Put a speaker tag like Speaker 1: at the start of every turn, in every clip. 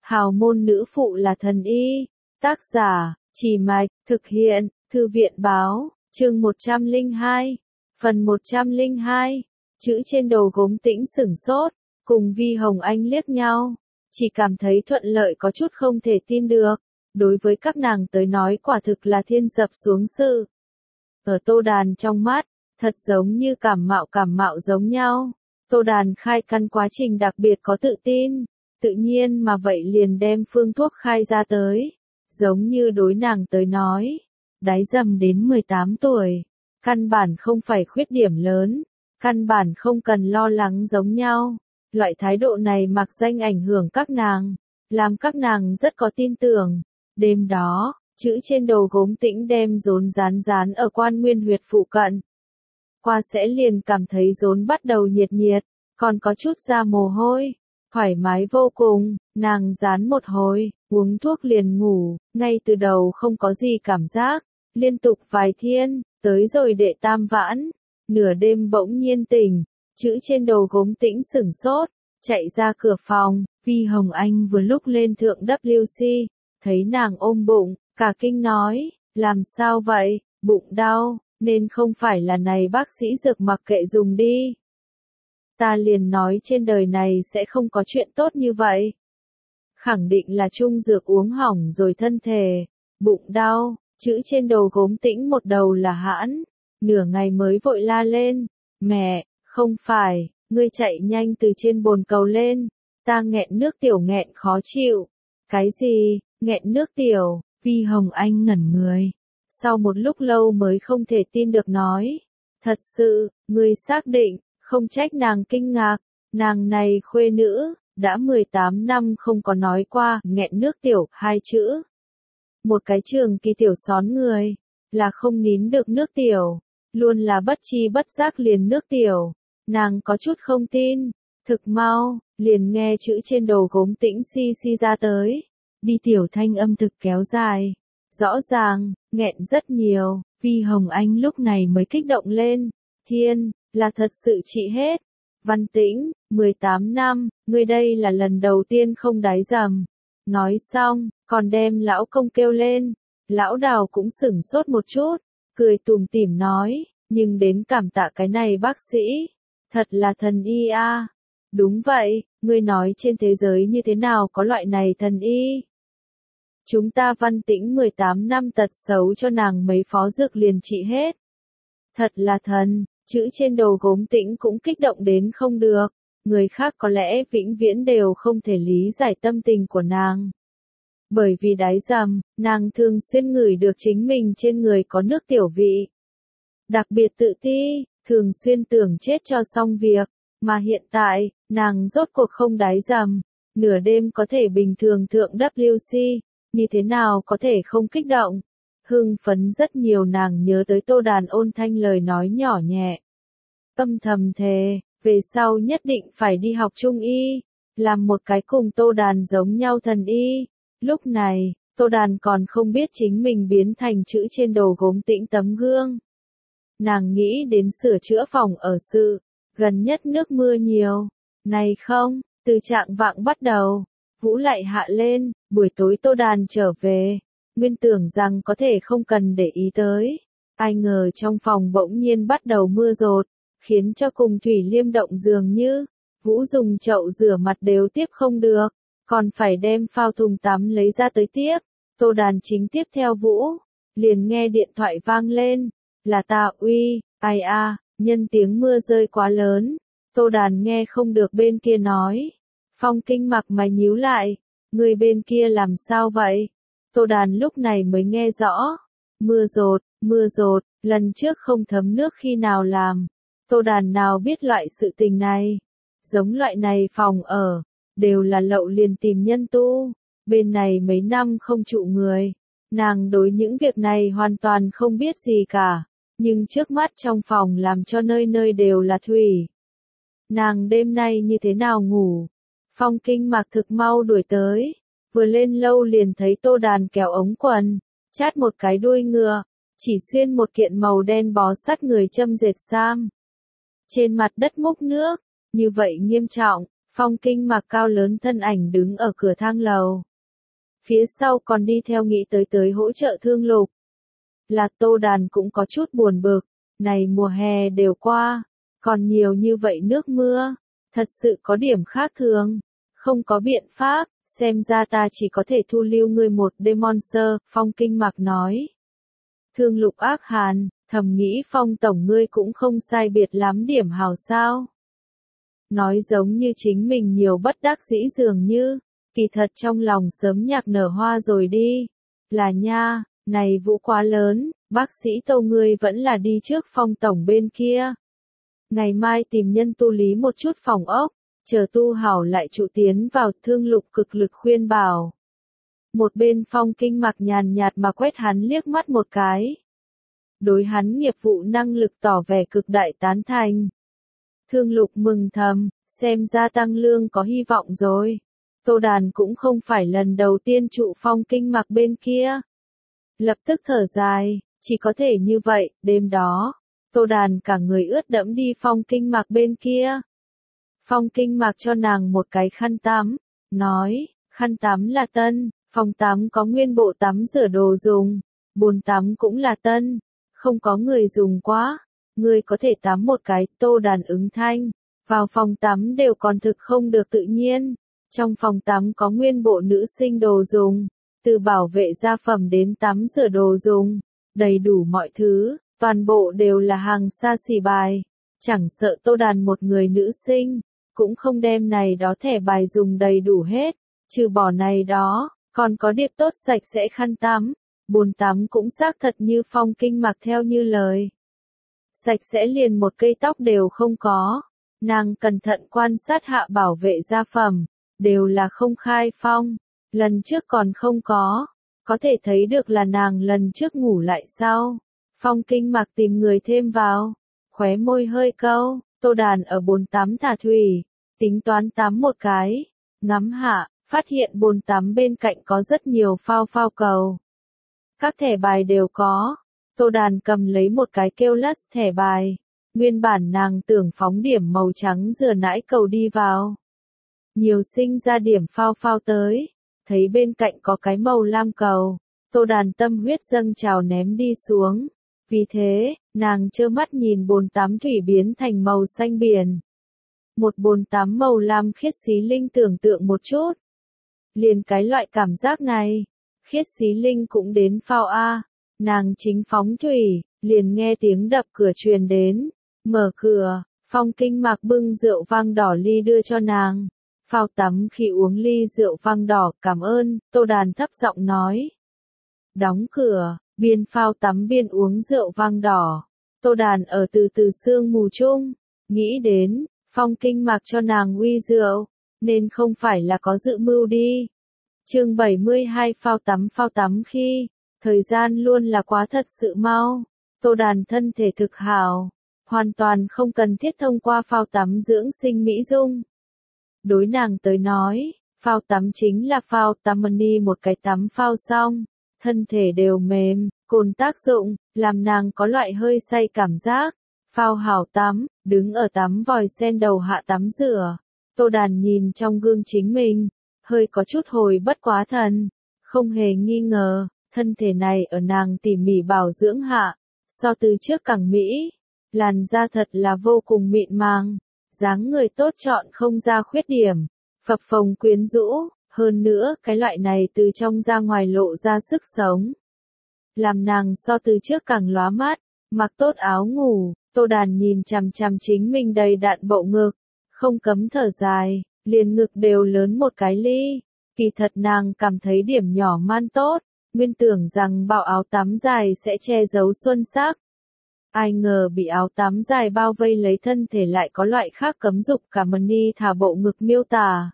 Speaker 1: Hào môn nữ phụ là thần y. Tác giả, Chỉ Mạch, thực hiện, Thư viện Báo, chương 102, phần 102. Chữ trên đầu gốm Tĩnh sửng sốt, cùng Vi Hồng Anh liếc nhau, chỉ cảm thấy thuận lợi có chút không thể tin được. Đối với các nàng tới nói quả thực là thiên dập xuống sự. Ở Tô Đàn trong mắt, thật giống như cảm mạo giống nhau. Tô Đàn khai căn quá trình đặc biệt có tự tin, tự nhiên mà vậy liền đem phương thuốc khai ra tới. Giống như đối nàng tới nói, đái dầm đến 18 tuổi, căn bản không phải khuyết điểm lớn, căn bản không cần lo lắng giống nhau. Loại thái độ này mặc danh ảnh hưởng các nàng, làm các nàng rất có tin tưởng. Đêm đó, chữ trên đầu gốm Tĩnh đem rốn dán ở quan nguyên huyệt phụ cận. Qua sẽ liền cảm thấy rốn bắt đầu nhiệt, còn có chút ra mồ hôi, thoải mái vô cùng. Nàng dán một hồi, uống thuốc liền ngủ, ngay từ đầu không có gì cảm giác, liên tục vài thiên, tới rồi đệ tam vãn, nửa đêm bỗng nhiên tỉnh, chữ trên đầu gốm Tĩnh sửng sốt, chạy ra cửa phòng. Vi Hồng Anh vừa lúc lên thượng WC, thấy nàng ôm bụng, cả kinh nói, làm sao vậy, bụng đau, nên không phải là này bác sĩ dược mặc kệ dùng đi. Ta liền nói trên đời này sẽ không có chuyện tốt như vậy. Khẳng định là trung dược uống hỏng rồi thân thể, bụng đau, chữ trên đầu gốm Tĩnh một đầu là hãn, nửa ngày mới vội la lên, mẹ, không phải, ngươi chạy nhanh từ trên bồn cầu lên, ta nghẹn nước tiểu nghẹn khó chịu. Cái gì, nghẹn nước tiểu? Vi Hồng Anh ngẩn người, sau một lúc lâu mới không thể tin được nói, thật sự, ngươi xác định, không trách nàng kinh ngạc, nàng này khuê nữ, đã 18 năm không có nói qua nghẹn nước tiểu hai chữ. Một cái trường kỳ tiểu xón người, là không nín được nước tiểu, luôn là bất chi bất giác liền nước tiểu. Nàng có chút không tin, thực mau, liền nghe chữ trên đầu gốm Tĩnh xi ra tới, đi tiểu thanh âm thực kéo dài, rõ ràng, nghẹn rất nhiều. Vi Hồng Anh lúc này mới kích động lên, thiên, là thật sự trị hết. Văn Tĩnh, 18 năm, ngươi đây là lần đầu tiên không đái dầm. Nói xong, còn đem lão công kêu lên, lão Đào cũng sửng sốt một chút, cười tủm tỉm nói, nhưng đến cảm tạ cái này bác sĩ, thật là thần y a. Đúng vậy, ngươi nói trên thế giới như thế nào có loại này thần y? Chúng ta Văn Tĩnh 18 năm tật xấu cho nàng mấy phó dược liền trị hết. Thật là thần, chữ trên đầu gốm Tĩnh cũng kích động đến không được, người khác có lẽ vĩnh viễn đều không thể lý giải tâm tình của nàng. Bởi vì đái dầm, nàng thường xuyên ngửi được chính mình trên người có nước tiểu vị. Đặc biệt tự ti, thường xuyên tưởng chết cho xong việc, mà hiện tại, nàng rốt cuộc không đái dầm, nửa đêm có thể bình thường thượng WC, như thế nào có thể không kích động. Hưng phấn rất nhiều, nàng nhớ tới Tô Đàn ôn thanh lời nói nhỏ nhẹ. Âm thầm thề, về sau nhất định phải đi học trung y, làm một cái cùng Tô Đàn giống nhau thần y. Lúc này, Tô Đàn còn không biết chính mình biến thành chữ trên đầu gốm Tĩnh tấm gương. Nàng nghĩ đến sửa chữa phòng ở sự, gần nhất nước mưa nhiều. Này không, từ trạng vạng bắt đầu, vũ lại hạ lên, buổi tối Tô Đàn trở về, nguyên tưởng rằng có thể không cần để ý tới. Ai ngờ trong phòng bỗng nhiên bắt đầu mưa rột, khiến cho cùng Thủy Liêm động dường như, vũ dùng chậu rửa mặt đều tiếp không được, còn phải đem phao thùng tắm lấy ra tới tiếp. Tô Đàn chính tiếp theo vũ, liền nghe điện thoại vang lên, là ta. Uy, ai a, nhân tiếng mưa rơi quá lớn. Tô Đàn nghe không được bên kia nói. Phong Kinh mặc mày nhíu lại, người bên kia làm sao vậy? Tô Đàn lúc này mới nghe rõ. Mưa rột, lần trước không thấm nước khi nào làm. Tô Đàn nào biết loại sự tình này. Giống loại này phòng ở, đều là lậu liền tìm nhân tu. Bên này mấy năm không trụ người. Nàng đối những việc này hoàn toàn không biết gì cả. Nhưng trước mắt trong phòng làm cho nơi nơi đều là thủy. Nàng đêm nay như thế nào ngủ? Phong Kinh mặc thực mau đuổi tới. Vừa lên lâu liền thấy Tô Đàn kéo ống quần, chát một cái đuôi ngựa, chỉ xuyên một kiện màu đen bó sát người châm dệt sam. Trên mặt đất múc nước, như vậy nghiêm trọng, Phong Kinh Mặc cao lớn thân ảnh đứng ở cửa thang lầu. Phía sau còn đi theo nghĩ tới hỗ trợ Thương Lục. Là Tô Đàn cũng có chút buồn bực, này mùa hè đều qua, còn nhiều như vậy nước mưa, thật sự có điểm khác thường, không có biện pháp, xem ra ta chỉ có thể thu lưu ngươi một đêm Monster, Phong Kinh Mặc nói. Thương Lục ác hàn, thầm nghĩ Phong tổng ngươi cũng không sai biệt lắm điểm hào sao. Nói giống như chính mình nhiều bất đắc dĩ dường như, kỳ thật trong lòng sớm nhạc nở hoa rồi đi. Là nha, này vụ quá lớn, bác sĩ Tô ngươi vẫn là đi trước Phong tổng bên kia. Ngày mai tìm nhân tu lý một chút phòng ốc, chờ tu hảo lại trụ tiến vào. Thương Lục cực lực khuyên bảo. Một bên Phong Kinh Mặc nhàn nhạt mà quét hắn liếc mắt một cái. Đối hắn nghiệp vụ năng lực tỏ vẻ cực đại tán thành. Thương Lục mừng thầm, xem ra tăng lương có hy vọng rồi. Tô Đàn cũng không phải lần đầu tiên trụ Phong Kinh Mặc bên kia. Lập tức thở dài, chỉ có thể như vậy. Đêm đó, Tô Đàn cả người ướt đẫm đi Phong Kinh Mặc bên kia. Phong Kinh Mặc cho nàng một cái khăn tắm, nói, khăn tắm là tân, phòng tắm có nguyên bộ tắm rửa đồ dùng, bồn tắm cũng là tân, không có người dùng quá, ngươi có thể tắm một cái. Tô Đàn ứng thanh, vào phòng tắm đều còn thực không được tự nhiên. Trong phòng tắm có nguyên bộ nữ sinh đồ dùng, từ bảo vệ da phẩm đến tắm rửa đồ dùng, đầy đủ mọi thứ, toàn bộ đều là hàng xa xỉ bài. Chẳng sợ Tô Đàn một người nữ sinh, cũng không đem này đó thẻ bài dùng đầy đủ hết, trừ bỏ này đó, còn có điệp tốt sạch sẽ khăn tắm, bồn tắm cũng xác thật như Phong Kinh Mặc theo như lời. Sạch sẽ liền một cây tóc đều không có, nàng cẩn thận quan sát hạ bảo vệ da phẩm, đều là không khai phong, lần trước còn không có thể thấy được là nàng lần trước ngủ lại sau. Phong Kinh Mặc tìm người thêm vào, khóe môi hơi câu. Tô Đàn ở bồn tắm thả thủy, tính toán tắm một cái, ngắm hạ, phát hiện bồn tắm bên cạnh có rất nhiều phao phao cầu. Các thẻ bài đều có. Tô Đàn cầm lấy một cái kêu lắt thẻ bài, nguyên bản nàng tưởng phóng điểm màu trắng dừa nãi cầu đi vào. Nhiều sinh ra điểm phao phao tới, thấy bên cạnh có cái màu lam cầu, Tô Đàn tâm huyết dâng trào ném đi xuống. Vì thế, nàng trơ mắt nhìn bồn tắm thủy biến thành màu xanh biển. Một bồn tắm màu lam khiết xí linh, tưởng tượng một chút. Liền cái loại cảm giác này, khiết xí linh cũng đến phao a. Nàng chính phóng thủy, liền nghe tiếng đập cửa truyền đến. Mở cửa, Phong Kinh Mặc bưng rượu vang đỏ ly đưa cho nàng. Phao tắm khi uống ly rượu vang đỏ, cảm ơn. Tô Đàn thấp giọng nói. Đóng cửa, biên phao tắm biên uống rượu vang đỏ. Tô Đàn ở từ từ sương mù chung, nghĩ đến, Phong Kinh Mặc cho nàng uy rượu, nên không phải là có dự mưu đi. Chương 72 phao tắm khi, thời gian luôn là quá thật sự mau. Tô Đàn thân thể thực hảo, hoàn toàn không cần thiết thông qua phao tắm dưỡng sinh mỹ dung. Đối nàng tới nói, phao tắm chính là phao tắm money, một cái tắm phao xong, thân thể đều mềm, cồn tác dụng, làm nàng có loại hơi say cảm giác. Phao hảo tắm, đứng ở tắm vòi sen đầu hạ tắm rửa. Tô Đàn nhìn trong gương chính mình, hơi có chút hồi bất quá thần, không hề nghi ngờ, thân thể này ở nàng tỉ mỉ bảo dưỡng hạ, so từ trước càng mỹ, làn da thật là vô cùng mịn màng, dáng người tốt chọn không ra khuyết điểm, phập phồng quyến rũ, hơn nữa cái loại này từ trong ra ngoài lộ ra sức sống, làm nàng so từ trước càng lóa mắt. Mặc tốt áo ngủ, Tô Đàn nhìn chằm chằm chính mình đầy đặn bộ ngực, không cấm thở dài, liền ngực đều lớn một cái ly. Kỳ thật nàng cảm thấy điểm nhỏ man tốt, nguyên tưởng rằng bao áo tắm dài sẽ che giấu xuân sắc. Ai ngờ bị áo tắm dài bao vây lấy thân thể lại có loại khác cấm dục cả money thả bộ ngực miêu tả.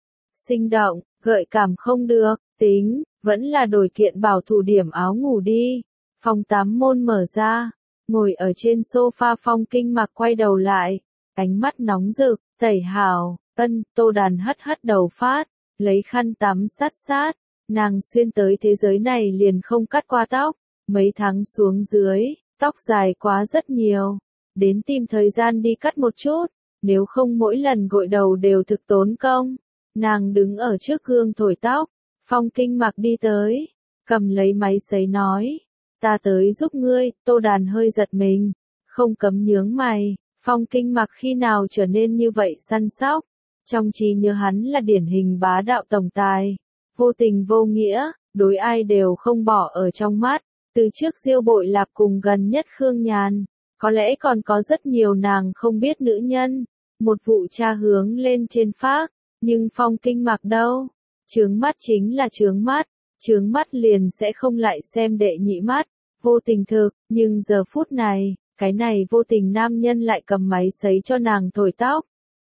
Speaker 1: Sinh động, gợi cảm không được, tính, vẫn là đổi kiện bảo thủ điểm áo ngủ đi. Phòng tắm môn mở ra, ngồi ở trên sofa Phong Kinh Mặc quay đầu lại, ánh mắt nóng rực, tẩy hào, Tô Đàn hất hất đầu phát, lấy khăn tắm sát sát, nàng xuyên tới thế giới này liền không cắt qua tóc, mấy tháng xuống dưới, tóc dài quá rất nhiều, đến tìm thời gian đi cắt một chút, nếu không mỗi lần gội đầu đều thực tốn công. Nàng đứng ở trước gương thổi tóc, Phong Kinh Mặc đi tới, cầm lấy máy sấy nói, ta tới giúp ngươi. Tô Đàn hơi giật mình, không cấm nhướng mày, Phong Kinh Mặc khi nào trở nên như vậy săn sóc, trong trí nhớ hắn là điển hình bá đạo tổng tài, vô tình vô nghĩa, đối ai đều không bỏ ở trong mắt, từ trước Diêu Bội Lạp cùng gần nhất Khương Nhàn, có lẽ còn có rất nhiều nàng không biết nữ nhân, một vụ tra hướng lên trên phác, nhưng Phong Kinh Mặc đâu, chướng mắt chính là chướng mắt liền sẽ không lại xem đệ nhị mắt, vô tình thực, nhưng giờ phút này, cái này vô tình nam nhân lại cầm máy sấy cho nàng thổi tóc.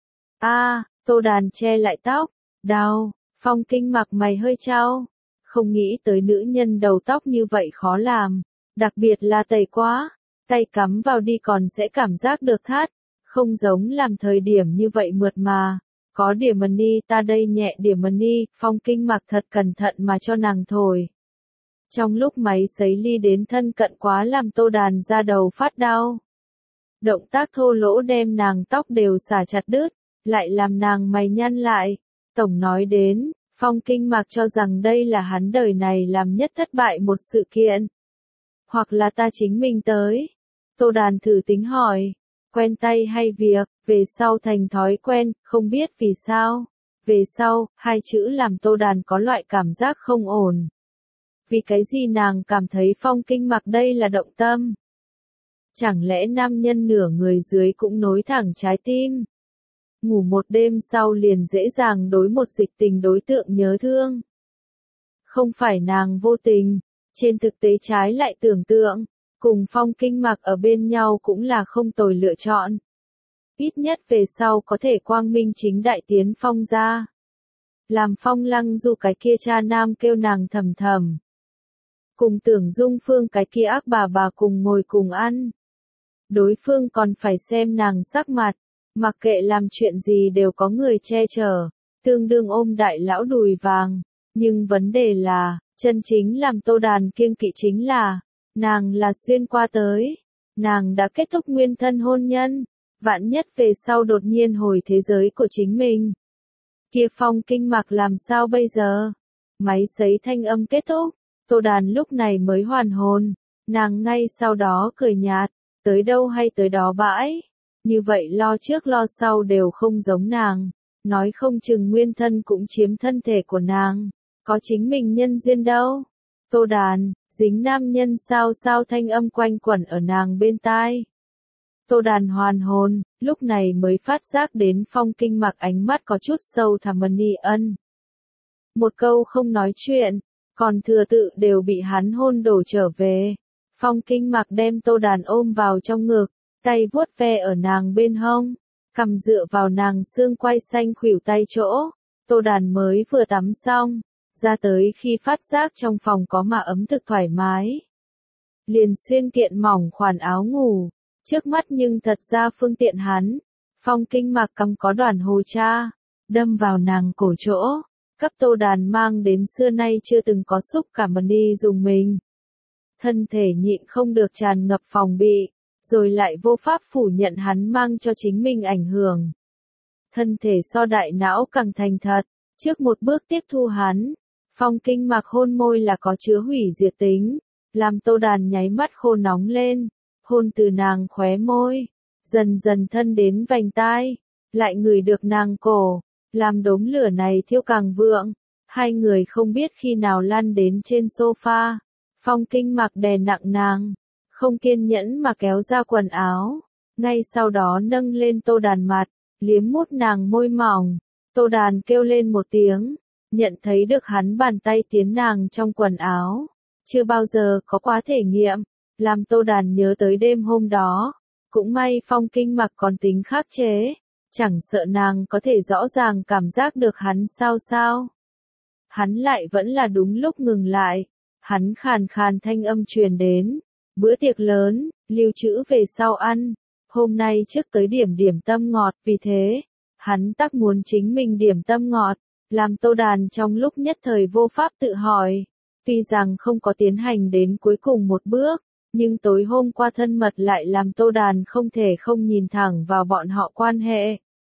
Speaker 1: Tô Đàn che lại tóc, đau, Phong Kinh Mặc mày hơi chau, không nghĩ tới nữ nhân đầu tóc như vậy khó làm, đặc biệt là tẩy quá, tay cắm vào đi còn sẽ cảm giác được thắt, không giống làm thời điểm như vậy mượt mà. Có điểm mani ta đây nhẹ điểm mani, Phong Kinh Mặc thật cẩn thận mà cho nàng thổi. Trong lúc máy sấy ly đến thân cận quá làm Tô Đàn ra đầu phát đau. Động tác thô lỗ đem nàng tóc đều xả chặt đứt, lại làm nàng mày nhăn lại. Tổng nói đến, Phong Kinh Mặc cho rằng đây là hắn đời này làm nhất thất bại một sự kiện. Hoặc là ta chính mình tới. Tô Đàn thử tính hỏi. Quen tay hay việc, về sau thành thói quen, không biết vì sao. Về sau, hai chữ làm Tô Đàn có loại cảm giác không ổn. Vì cái gì nàng cảm thấy Phong Kinh Mặc đây là động tâm? Chẳng lẽ nam nhân nửa người dưới cũng nối thẳng trái tim? Ngủ một đêm sau liền dễ dàng đối một dịch tình đối tượng nhớ thương. Không phải nàng vô tình, trên thực tế trái lại tưởng tượng. Cùng Phong Kinh Mặc ở bên nhau cũng là không tồi lựa chọn. Ít nhất về sau có thể quang minh chính đại tiến Phong ra. Làm Phong Lăng Du cái kia cha nam kêu nàng thầm thầm. Cùng Tưởng Dung Phương cái kia ác bà cùng ngồi cùng ăn. Đối phương còn phải xem nàng sắc mặt, mặc kệ làm chuyện gì đều có người che chở, tương đương ôm đại lão đùi vàng. Nhưng vấn đề là, chân chính làm Tô Đàn kiêng kỵ chính là, nàng là xuyên qua tới, nàng đã kết thúc nguyên thân hôn nhân, vạn nhất về sau đột nhiên hồi thế giới của chính mình. Kia Phong Kinh Mặc làm sao bây giờ? Máy sấy thanh âm kết thúc, Tô Đàn lúc này mới hoàn hồn, nàng ngay sau đó cười nhạt, tới đâu hay tới đó bãi. Như vậy lo trước lo sau đều không giống nàng, nói không chừng nguyên thân cũng chiếm thân thể của nàng, có chính mình nhân duyên đâu. Tô Đàn, dính nam nhân sao thanh âm quanh quẩn ở nàng bên tai. Tô Đàn hoàn hồn, lúc này mới phát giác đến Phong Kinh Mặc ánh mắt có chút sâu thẳm mani ân. Một câu không nói chuyện, còn thừa tự đều bị hắn hôn đổ trở về. Phong Kinh Mặc đem Tô Đàn ôm vào trong ngực, tay vuốt ve ở nàng bên hông, cằm dựa vào nàng xương quai xanh khuỷu tay chỗ. Tô Đàn mới vừa tắm xong, ra tới khi phát giác trong phòng có mà ấm thực thoải mái. Liền xuyên kiện mỏng khoản áo ngủ, trước mắt nhưng thật ra phương tiện hắn. Phong Kinh Mặc cầm có đoàn hồ cha, đâm vào nàng cổ chỗ, cấp Tô Đàn mang đến xưa nay chưa từng có xúc cảm đi dùng mình. Thân thể nhịn không được tràn ngập phòng bị, rồi lại vô pháp phủ nhận hắn mang cho chính mình ảnh hưởng. Thân thể so đại não càng thành thật, trước một bước tiếp thu hắn. Phong Kinh Mặc hôn môi là có chứa hủy diệt tính, làm Tô Đàn nháy mắt khô nóng lên, hôn từ nàng khóe môi, dần dần thân đến vành tai, lại ngửi được nàng cổ, làm đốm lửa này thiêu càng vượng. Hai người không biết khi nào lăn đến trên sofa, Phong Kinh Mặc đè nặng nàng, không kiên nhẫn mà kéo ra quần áo, ngay sau đó nâng lên Tô Đàn mặt, liếm mút nàng môi mỏng. Tô Đàn kêu lên một tiếng, nhận thấy được hắn bàn tay tiến nàng trong quần áo, chưa bao giờ có quá thể nghiệm, làm Tô Đàn nhớ tới đêm hôm đó. Cũng may Phong Kinh Mặc còn tính khắc chế, chẳng sợ nàng có thể rõ ràng cảm giác được hắn sao. Hắn lại vẫn là đúng lúc ngừng lại, hắn khàn khàn thanh âm truyền đến, bữa tiệc lớn, lưu trữ về sau ăn, hôm nay trước tới điểm tâm ngọt, vì thế, hắn tắc muốn chính mình điểm tâm ngọt, làm Tô Đàn trong lúc nhất thời vô pháp tự hỏi, tuy rằng không có tiến hành đến cuối cùng một bước, nhưng tối hôm qua thân mật lại làm Tô Đàn không thể không nhìn thẳng vào bọn họ quan hệ.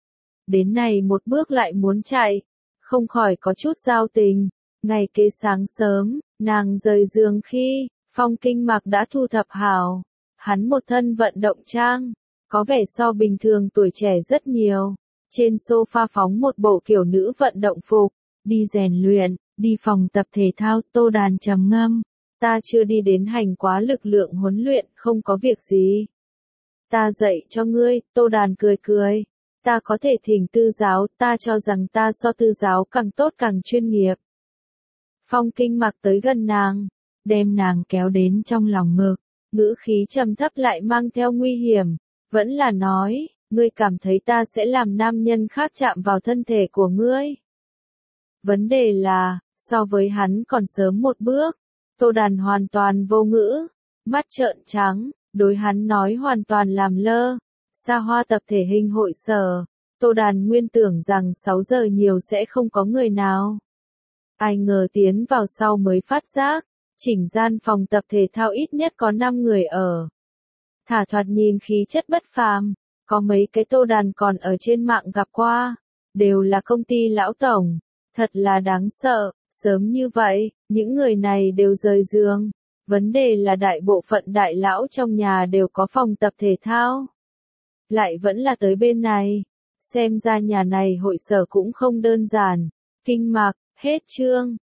Speaker 1: đến này một bước lại muốn chạy, không khỏi có chút giao tình. Ngày kế sáng sớm, nàng rời giường khi, Phong Kinh Mạc đã thu thập hảo. Hắn một thân vận động trang, có vẻ so bình thường tuổi trẻ rất nhiều. Trên sofa phóng một bộ kiểu nữ vận động phục, đi rèn luyện, đi phòng tập thể thao. Tô Đàn trầm ngâm, ta chưa đi đến hành quá lực lượng huấn luyện, không có việc gì. Ta dạy cho ngươi. Tô Đàn cười cười, ta có thể thỉnh tư giáo, ta cho rằng ta so tư giáo càng tốt càng chuyên nghiệp. Phong Kinh Mạc tới gần nàng, đem nàng kéo đến trong lòng ngực, ngữ khí trầm thấp lại mang theo nguy hiểm, vẫn là nói, ngươi cảm thấy ta sẽ làm nam nhân khác chạm vào thân thể của ngươi. Vấn đề là, so với hắn còn sớm một bước. Tô Đàn hoàn toàn vô ngữ, mắt trợn trắng, đối hắn nói hoàn toàn làm lơ. Xa Hoa tập thể hình hội sở, Tô Đàn nguyên tưởng rằng 6 giờ nhiều sẽ không có người nào. Ai ngờ tiến vào sau mới phát giác, chỉnh gian phòng tập thể thao ít nhất có 5 người ở. Thả thoạt nhìn khí chất bất phàm, có mấy cái Tô Đàn còn ở trên mạng gặp qua, đều là công ty lão tổng, thật là đáng sợ, sớm như vậy, những người này đều rời giường. Vấn đề là đại bộ phận đại lão trong nhà đều có phòng tập thể thao. Lại vẫn là tới bên này, xem ra nhà này hội sở cũng không đơn giản. Kinh Mạc, hết chương.